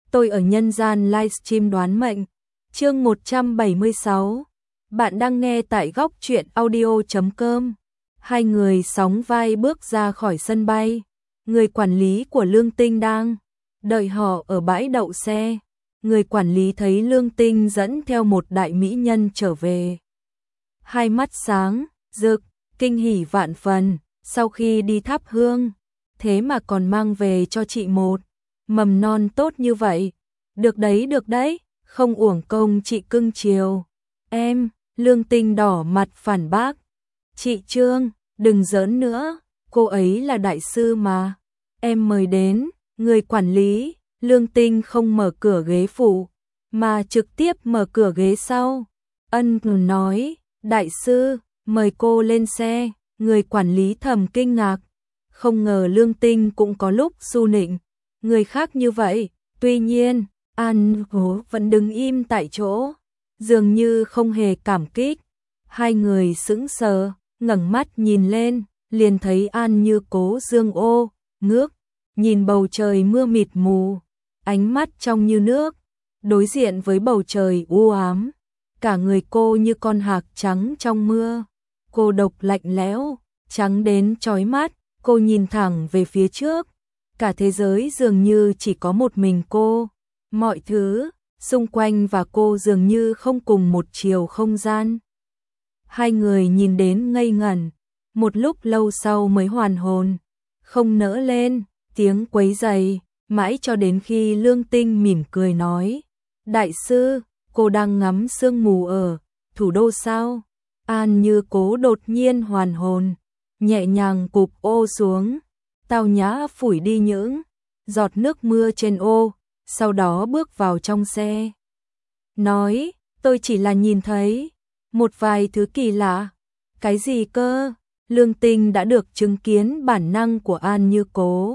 tôi ở nhân gian livestream đoán mệnh. Chương 176. Bạn đang nghe tại góc truyện audio.com. Hai người sóng vai bước ra khỏi sân bay. Người quản lý của Lương Tinh đang đợi họ ở bãi đậu xe. Người quản lý thấy Lương Tinh dẫn theo một đại mỹ nhân trở về. Hai mắt sáng, rực, kinh hỉ vạn phần, sau khi đi thắp hương, thế mà còn mang về cho chị một mầm non tốt như vậy. Được đấy, không uổng công chị cưng chiều. Em, Lương Tinh đỏ mặt phản bác. Chị Trương, đừng giỡn nữa, cô ấy là đại sư mà. Em mời đến, người quản lý. Lương Tinh không mở cửa ghế phụ, mà trực tiếp mở cửa ghế sau. Ân nói, đại sư, mời cô lên xe. Người quản lý thầm kinh ngạc. Không ngờ Lương Tinh cũng có lúc su nịnh người khác như vậy. Tuy nhiên, An Cố vẫn đứng im tại chỗ, dường như không hề cảm kích. Hai người sững sờ, ngẩng mắt nhìn lên, liền thấy An Như Cố dương ô, ngước, nhìn bầu trời mưa mịt mù, ánh mắt trong như nước, đối diện với bầu trời u ám. Cả người cô như con hạc trắng trong mưa, cô độc lạnh lẽo, trắng đến chói mắt. Cô nhìn thẳng về phía trước, cả thế giới dường như chỉ có một mình cô. Mọi thứ xung quanh và cô dường như không cùng một chiều không gian. Hai người nhìn đến ngây ngẩn, một lúc lâu sau mới hoàn hồn, không nỡ lên tiếng quấy rầy, mãi cho đến khi Lương Tinh mỉm cười nói: đại sư, cô đang ngắm sương mù ở thủ đô sao? An Như Cố đột nhiên hoàn hồn, nhẹ nhàng cụp ô xuống, tao nhã phủi đi những giọt nước mưa trên ô, sau đó bước vào trong xe. Nói, tôi chỉ là nhìn thấy một vài thứ kỳ lạ. Cái gì cơ? Lương Tinh đã được chứng kiến bản năng của An Như Cố.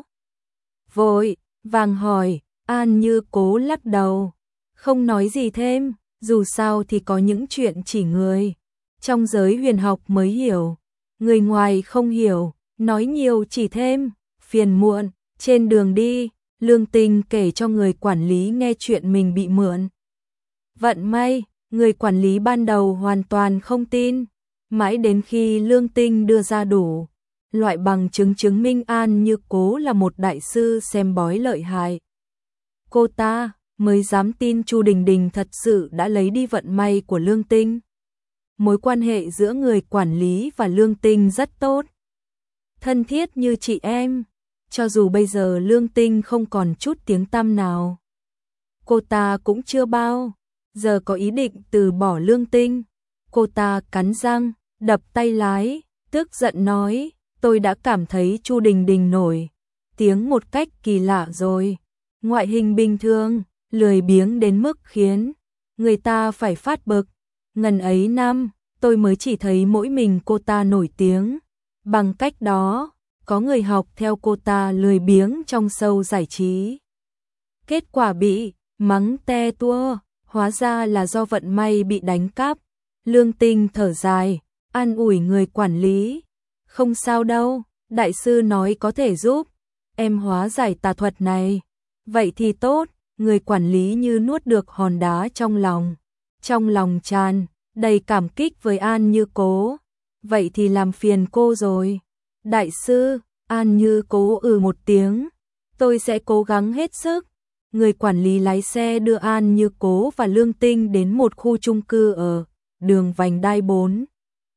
Vội vàng hỏi, An Như Cố lắc đầu, không nói gì thêm, dù sao thì có những chuyện chỉ người trong giới huyền học mới hiểu, người ngoài không hiểu, nói nhiều chỉ thêm phiền muộn. Trên đường đi, Lương Tinh kể cho người quản lý nghe chuyện mình bị mượn vận may. Người quản lý ban đầu hoàn toàn không tin, mãi đến khi Lương Tinh đưa ra đủ loại bằng chứng chứng minh An Như Cố là một đại sư xem bói lợi hại, cô ta mới dám tin Chu Đình Đình thật sự đã lấy đi vận may của Lương Tinh. Mối quan hệ giữa người quản lý và Lương Tinh rất tốt, thân thiết như chị em. Cho dù bây giờ Lương Tinh không còn chút tiếng tăm nào, cô ta cũng chưa bao giờ có ý định từ bỏ Lương Tinh. Cô ta cắn răng, đập tay lái, tức giận nói, tôi đã cảm thấy Chu Đình Đình nổi tiếng một cách kỳ lạ rồi. Ngoại hình bình thường, lười biếng đến mức khiến người ta phải phát bực. Ngần ấy năm, tôi mới chỉ thấy mỗi mình cô ta nổi tiếng. Bằng cách đó, có người học theo cô ta lười biếng trong show giải trí. Kết quả bị mắng te tua, hóa ra là do vận may bị đánh cắp. Lương Tinh thở dài, an ủi người quản lý. Không sao đâu, đại sư nói có thể giúp em hóa giải tà thuật này. Vậy thì tốt, người quản lý như nuốt được hòn đá trong lòng. Trong lòng tràn đầy cảm kích với An Như Cố. Vậy thì làm phiền cô rồi. Đại sư, An Như Cố một tiếng. Tôi sẽ cố gắng hết sức. Người quản lý lái xe đưa An Như Cố và Lương Tinh đến một khu chung cư ở đường vành đai 4.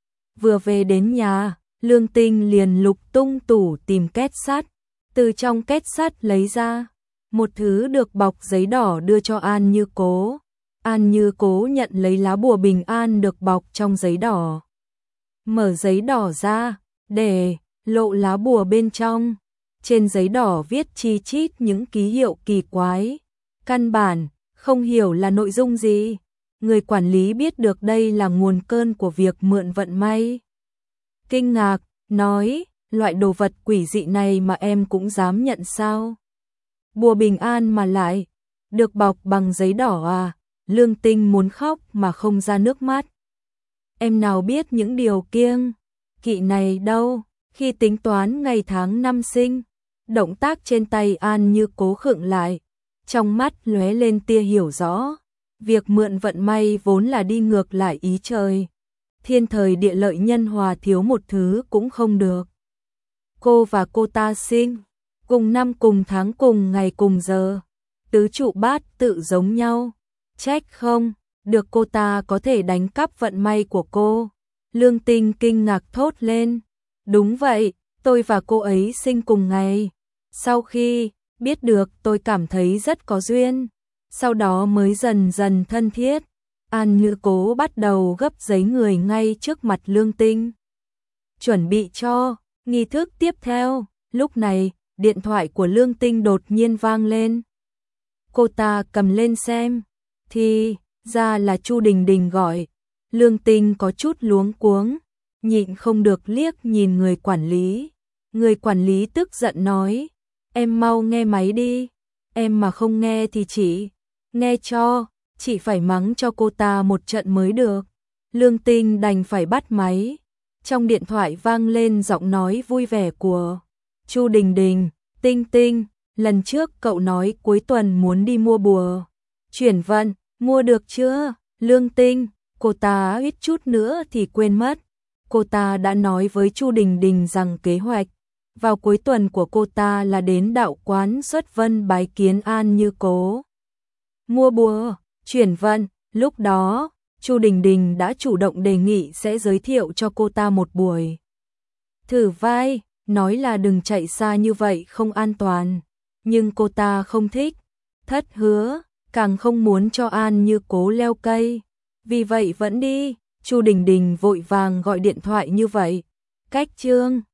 Vừa về đến nhà, Lương Tinh liền lục tung tủ tìm két sắt. Từ trong két sắt lấy ra một thứ được bọc giấy đỏ đưa cho An Như Cố. An Như Cố nhận lấy lá bùa bình an được bọc trong giấy đỏ. Mở giấy đỏ ra, để lộ lá bùa bên trong. Trên giấy đỏ viết chi chít những ký hiệu kỳ quái, căn bản không hiểu là nội dung gì. Người quản lý biết được đây là nguồn cơn của việc mượn vận may. Kinh ngạc, nói, loại đồ vật quỷ dị này mà em cũng dám nhận sao? Bùa bình an mà lại được bọc bằng giấy đỏ à? Lương Tinh muốn khóc mà không ra nước mắt. Em nào biết những điều kiêng kỵ này đâu. Khi tính toán ngày tháng năm sinh, động tác trên tay An Như Cố khựng lại, trong mắt lóe lên tia hiểu rõ. Việc mượn vận may vốn là đi ngược lại ý trời. Thiên thời địa lợi nhân hòa, thiếu một thứ cũng không được. Cô và cô ta sinh cùng năm cùng tháng cùng ngày cùng giờ, tứ trụ bát tự giống nhau, trách không được cô ta có thể đánh cắp vận may của cô. Lương Tinh kinh ngạc thốt lên, đúng vậy, tôi và cô ấy sinh cùng ngày. Sau khi biết được tôi cảm thấy rất có duyên, sau đó mới dần dần thân thiết. An Như Cố bắt đầu gấp giấy người ngay trước mặt Lương Tinh, chuẩn bị cho nghi thức tiếp theo. Lúc này, điện thoại của Lương Tinh đột nhiên vang lên. Cô ta cầm lên xem, thì ra là Chu Đình Đình gọi. Lương Tinh có chút luống cuống, nhịn không được liếc nhìn người quản lý. Người quản lý tức giận nói, em mau nghe máy đi, em mà không nghe thì chị nghe cho, chị phải mắng cho cô ta một trận mới được. Lương Tinh đành phải bắt máy. Trong điện thoại vang lên giọng nói vui vẻ của Chu Đình Đình, Tinh Tinh, lần trước cậu nói cuối tuần muốn đi mua bùa chuyển vận, mua được chưa? Lương Tinh, cô ta ít chút nữa thì quên mất. Cô ta đã nói với Chu Đình Đình rằng kế hoạch vào cuối tuần của cô ta là đến đạo quán Xuất Vân bái kiến An Như Cố, mua bùa chuyển vận. Lúc đó, Chu Đình Đình đã chủ động đề nghị sẽ giới thiệu cho cô ta một buổi thử vai, nói là đừng chạy xa như vậy không an toàn. Nhưng cô ta không thích, thất hứa, càng không muốn cho An Như Cố leo cây. Vì vậy vẫn đi. Chu Đình Đình vội vàng gọi điện thoại như vậy. Cách Trương